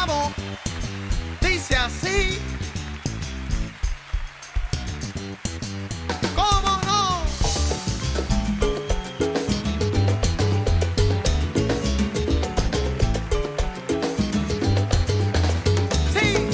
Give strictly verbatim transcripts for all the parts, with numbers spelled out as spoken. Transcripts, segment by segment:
amo. Dice así. ¿Cómo no? Sí.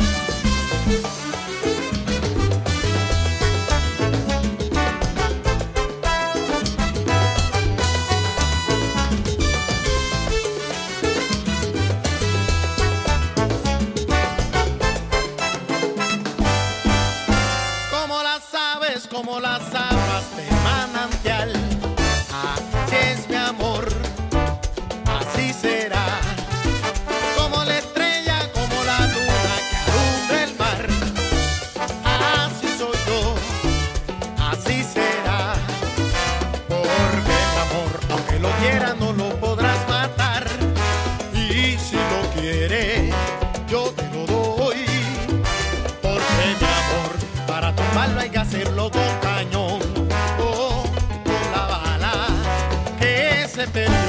Como las aguas del manantial, así es mi amor, así será. Como la estrella, como la luna que alumbra el mar, así soy yo, así será. Porque mi amor, aunque lo quiera, no lo podrás matar. Y si lo quiere, yo te lo doy. Porque mi amor, para tomarlo hay que hacerlo con cañón o con la bala que se te